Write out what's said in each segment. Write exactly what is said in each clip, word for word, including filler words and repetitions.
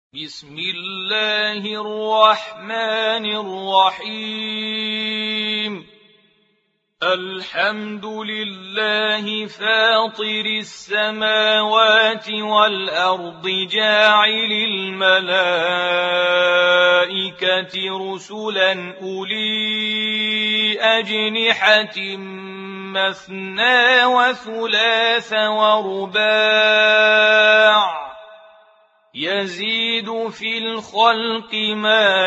بسم الله الرحمن الرحيم. الحمد لله فاطر السماوات والأرض جاعل الملائكة رسلا أولي أجنحة مثنى وثلاث ورباع يزيد في الخلق ما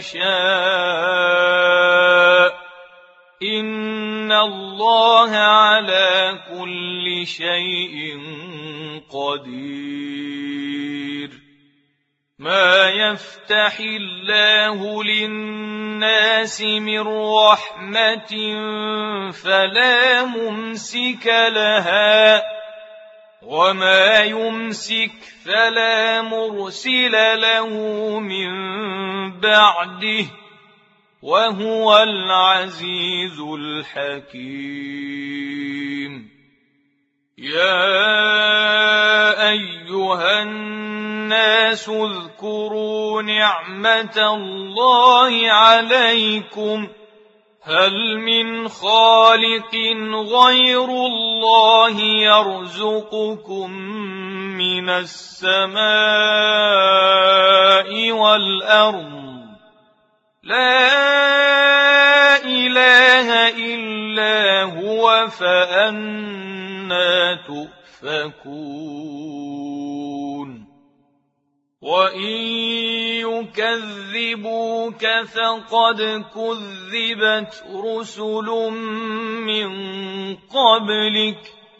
يشاء إن الله على كل شيء قدير. ما يفتح الله للناس من رحمة فلا ممسك لها وما يمسك فلا مرسل له من بعده وهو العزيز الحكيم. يا أيها الناس اذكروا نعمة الله عليكم هل من خالق غير الله يرزقكم من السماء والأرض لا إله إلا هو فأنى تؤفكون. وإن يكذبوك فقد كذبت رسل من قبلك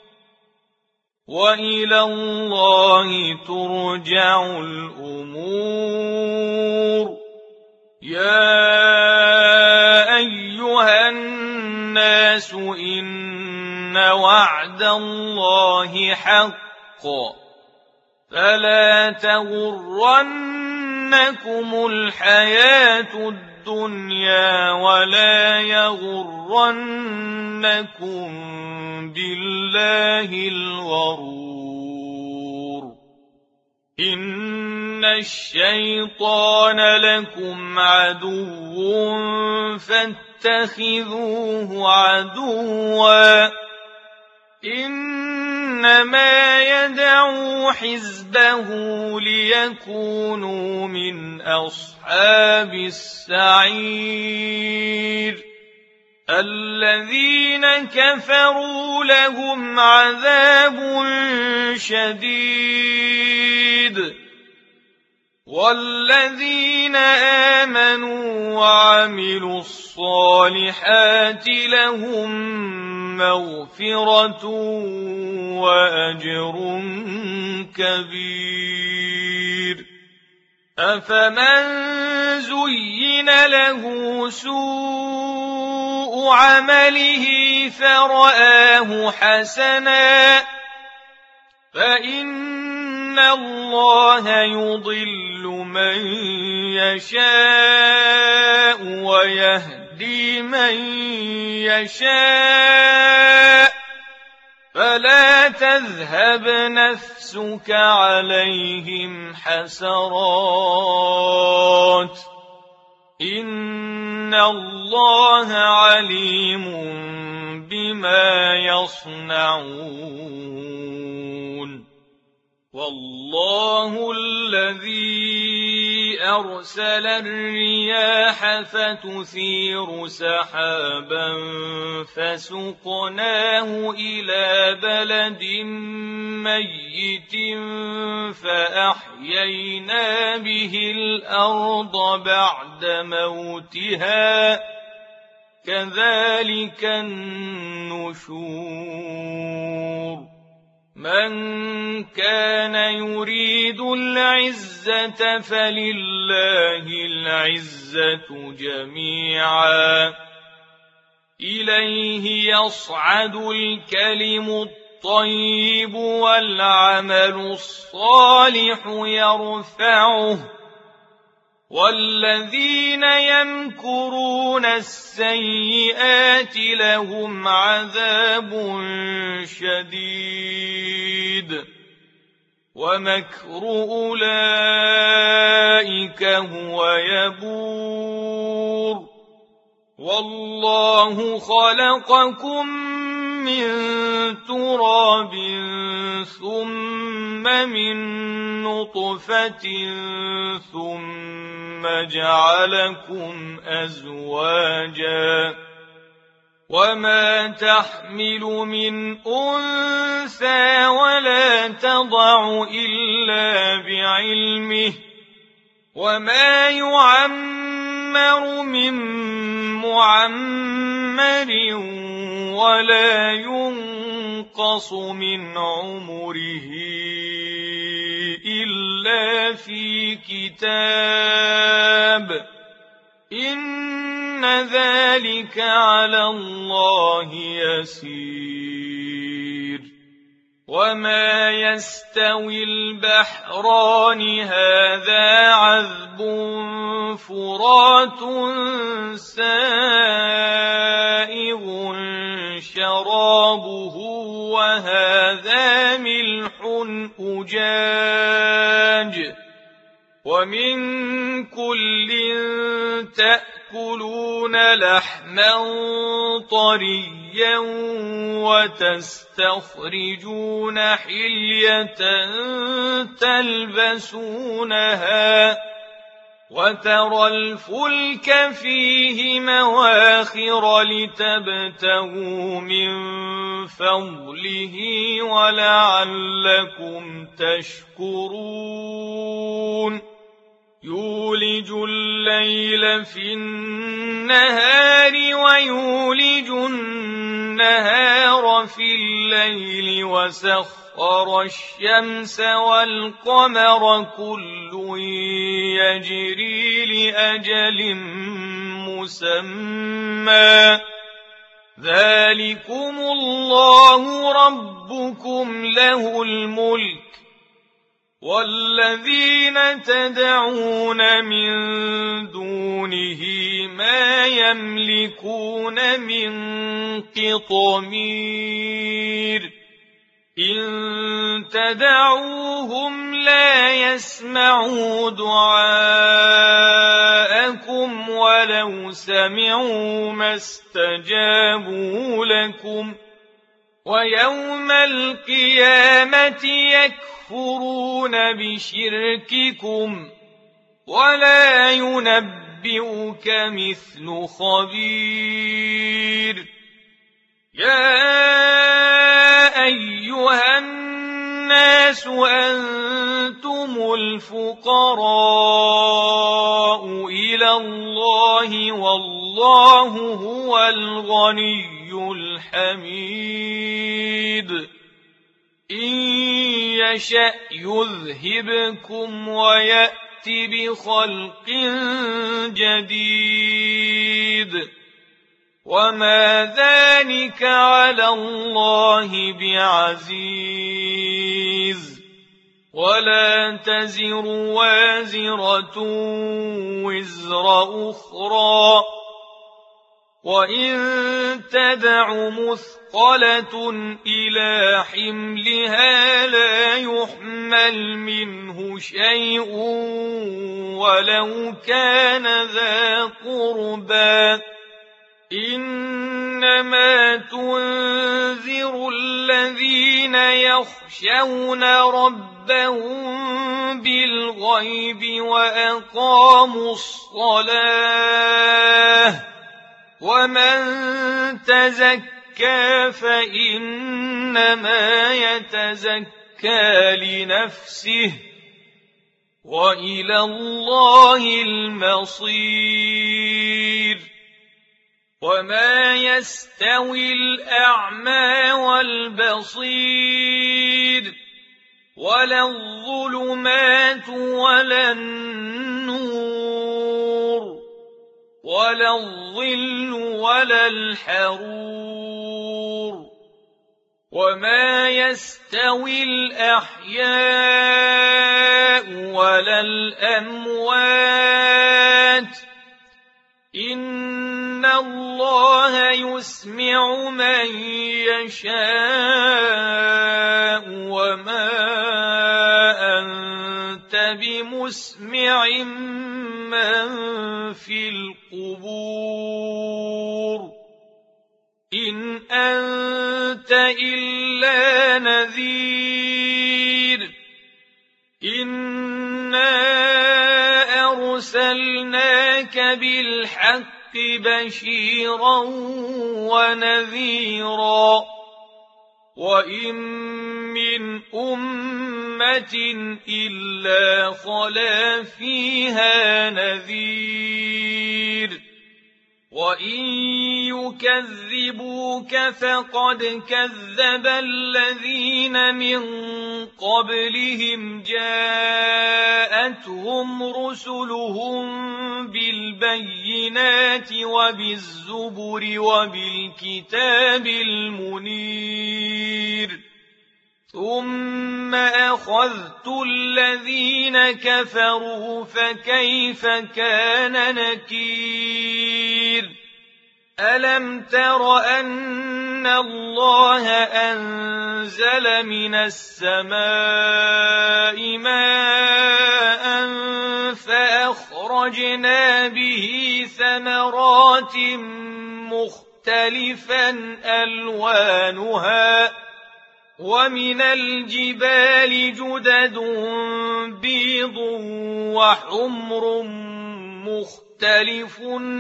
وإلى الله ترجع الأمور. يا أيها الناس إن وعد الله حق فلا تغرنكم الحياة الدنيا ولا يغرنكم بالله الغرور. إن الشيطان لكم عدو فاتخذوه عدوا إنما يدعو حزبه ليكونوا من أصحاب السعير. الذين كفروا لهم عذاب شديد والذين آمنوا وعملوا الصالحات لهم مغفرة وأجر كبير. أفمن زين له سوء عمله فرآه حسنا فإن الله يضل من يشاء ويهدي من يشاء فلا تذهب نفسك عليهم حسرات إن الله عليم بما يصنعون. والله الذي أرسل الرياح فتثير سحابا فسقناه إلى بلد ميت فأحيينا به الأرض بعد موتها كذلك النشور. من كان يريد العزة فلله العزة جميعا إليه يصعد الكلم الطيب والعمل الصالح يرفعه والذين يمكرون السيئات لهم عذاب شديد ومكر أولئك وهو يبور والله خلقكم من تراب ثم من نطفة ثم جعلكم أزواجا وما تحمل من أنثى ولا تضع إلا بعلمه وما يعمر من معمر ولا ينقص من عمره إلا في كتاب إن ذلك على الله يسير وما يستوي البحران هذا عذب فرات سائغ شرابه وهذا ملح أجاج ومن كل تأكلون لحما طريا وتستخرجون حلية تلبسونها وترى الفلك فيه مواخر لتبتغوا من فضله ولعلكم تشكرون يولج الليل في النهار ويولج النهار في الليل وسخر الشمس والقمر كل يجري لأجل مسمى ذلكم الله ربكم له الملك والذين تدعون من دونه ما يملكون من قطمير إن تدعوهم لا يسمعوا دعاءكم ولو سمعوا ما استجابوا لكم ويوم القيامة يكفرون بشرككم ولا ينبئك مثل خبير يا أيها الناس أنتم الفقراء إلى الله والله هو الغني الحميد إن يشأ يذهبكم ويأت بخلق جديد وما ذلك على الله بعزيز ولا تزر وازرة وزر أخرى وإن تدع مثقلة إلى حملها لا يحمل منه شيء ولو كان ذا قربى إنما تنذر الذين يخشون ربهم بالغيب وأقاموا الصلاة ومن تزكى فإنما يتزكى لنفسه وإلى الله المصير وما يستوي الأعمى والبصير ولا الظلمات ولا النور ولا الظل ولا الحرور وما يستوي الأحياء ولا الأموات إن الله يسمع من يشاء وما أنت بمسمع من في القبور إن أنت إلا نذير إنا أرسلناك بالحق بشيرا ونذيرا وإن من أمة إلا خلا فيها نذير وإن يكذبوك فقد كذب الذين من قبلهم جاءتهم رسلهم بالبينات وبالزبر وبالكتاب المنير ثم أخذت الذين كفروا فكيف كان نكير ألم تر أن الله أنزل من السماء ماء فأخرجنا به ثمرات مختلفا ألوانها ومن الجبال جدد بيض وحمر مختلف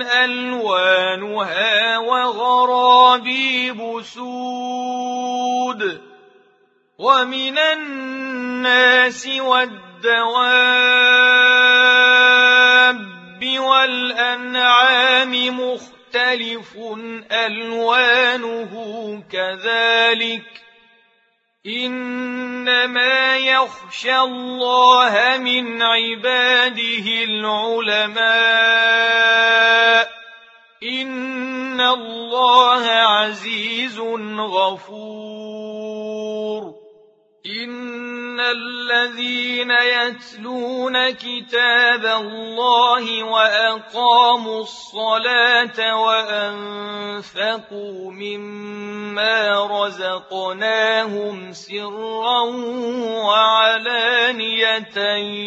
ألوانها وغرابيب سود ومن الناس والدواب والأنعام مختلف ألوانه كذلك إنما يخشى الله من عباده العلماء إن الله عزيز غفور إن الذين يتلون كتاب الله وأقاموا الصلاة وأنفقوا مما رزقناهم سرا وعلانية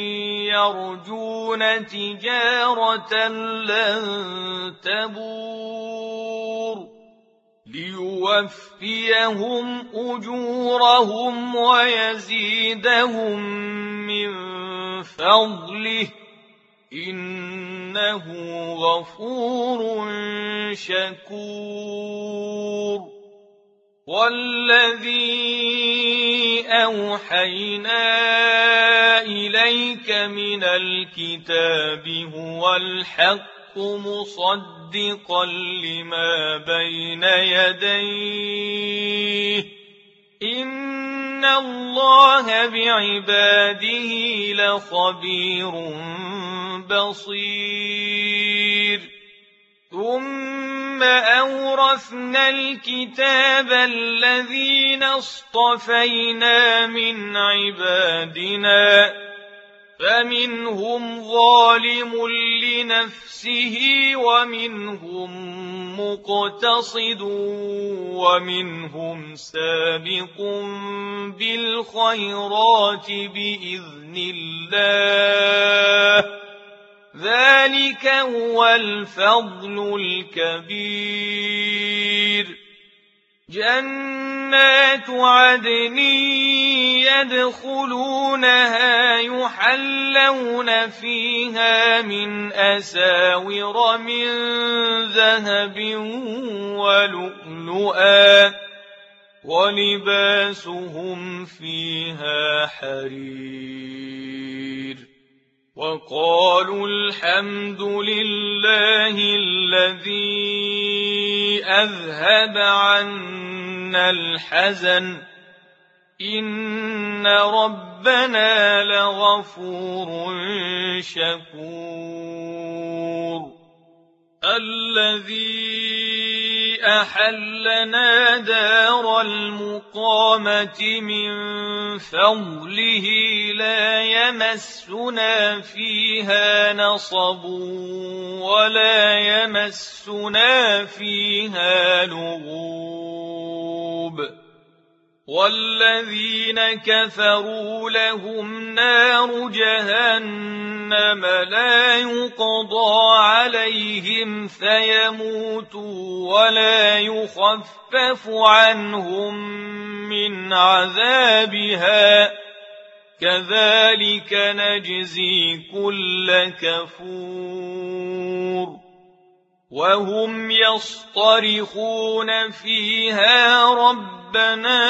يرجون تجارة لن تبور ليوفيهم أجورهم ويزيدهم من فضله إنه غفور شكور والذي أوحينا إليك من الكتاب هو الحق مصدقا لما بين يديه إن الله بعباده لخبير بصير ثم أورثنا الكتاب الذين اصطفينا من عبادنا فمنهم ظالم لنفسه ومنهم مقتصد ومنهم سابق بالخيرات بإذن الله ذلك هو الفضل الكبير جنات عدن يدخلونها يحلون فيها من أساور من ذهب ولؤلؤا ولباسهم فيها حرير وقالوا الحمد لله الذي أذهب عنا الحزن إن ربنا لغفور شكور الذي أحلنا دار المقامة من فضله لا يمسنا فيها نصب ولا يمسنا فيها لغوب والذين كفروا لهم نار جهنم لا يقضى عليهم فيموتوا ولا يخفف عنهم من عذابها كذلك نجزي كل كفور وهم يصطرخون فيها ربنا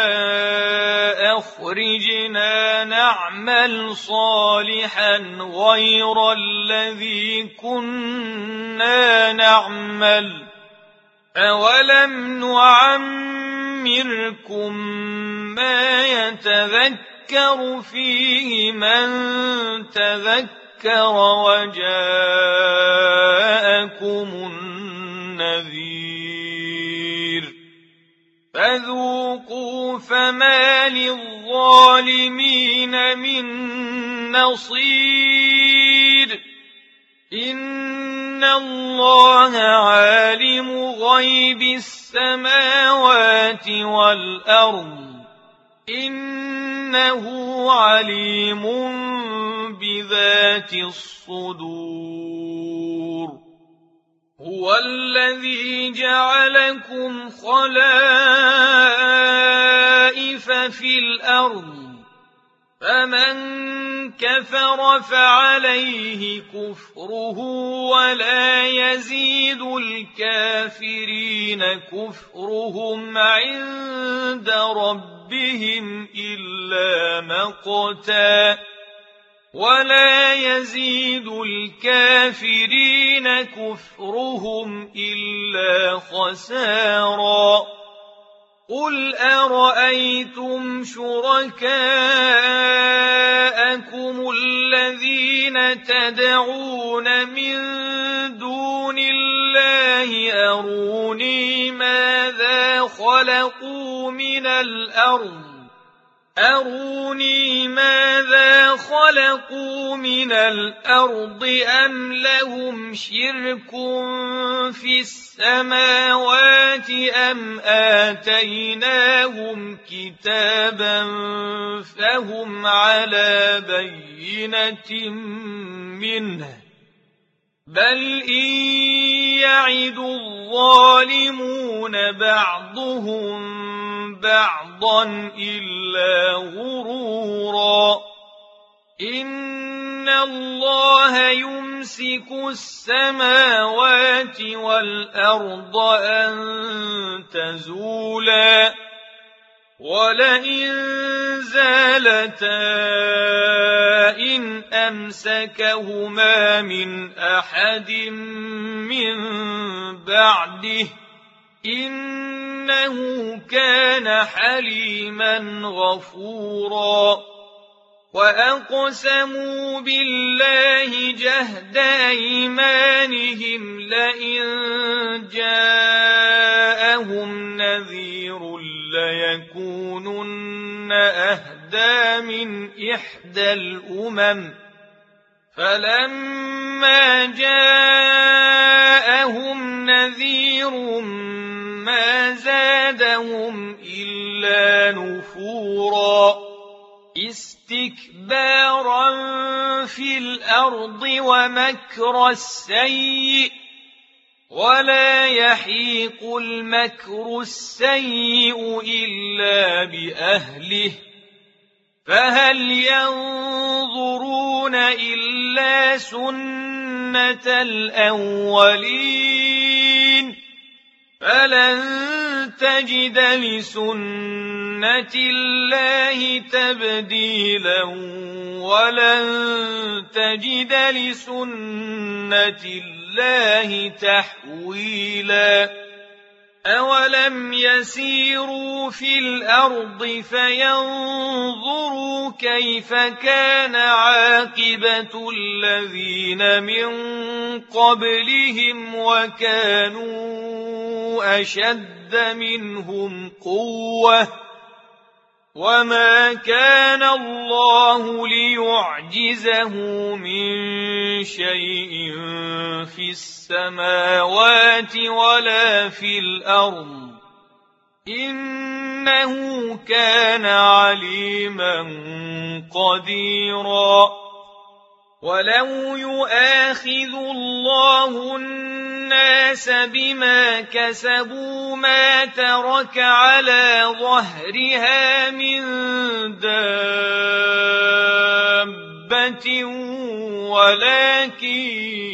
أخرجنا نعمل صالحا غير الذي كنا نعمل أولم نعمركم ما يتذكر فيه من تذكر وجاءكم النذير فذوقوا فما للظالمين من نصير إن الله عالم غيب السماوات والأرض إنه عليم بذات الصدور هو الذي جعلكم خلائف في الأرض فمن كفر فعليه كفره ولا يزيد الكافرين كفرهم عند ربهم إلا مقتا ولا يزيد الكافرين كفرهم إلا خسارا قل أرأيتم شركاءكم الذين تدعون من دون الله أروني ماذا خلقوا من الأرض أروني ماذا خلقوا من الأرض أم لهم شرك في السماوات أم آتيناهم كتابا فهم على بينة منه بل إن يعد الظالمون بعضهم بعضا إلا غرورا إن الله يمسك السماوات والأرض أن تزولا ولئن زالتا إن أمسكهما من أحد من بعده إنه كان حليما غفورا وأقسموا بالله جهد أيمانهم لئن جاءهم نذير ليكونن أهدى من إحدى الأمم فلما جاءهم نذير ما زادهم إلا نفورا استكبارا في الأرض ومكر السيء ولا يحيق المكر السيء إلا بأهله فهل ينظرون إلا سنة الأولين فلن تجد لسنة الله تبديلا ولن تجد لسنة الله تحويلا أولم يسيروا في الأرض فينظروا كيف كان عاقبة الذين من قبلهم وكانوا أشد منهم قوة وما كان الله ليعجزه من شيء في السماوات ولا في الأرض إنه كان عليما قديرا ولو يؤاخذ الله الناس بما كسبوا ما ترك على ظهرها من دابة ولكن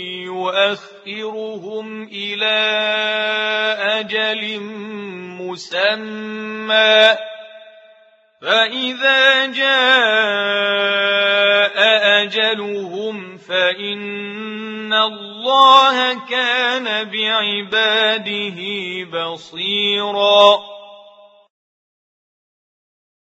يؤخرهم إلى أجل مسمى فإذا جاء أجلهم فإن الله كان بعباده بصيرا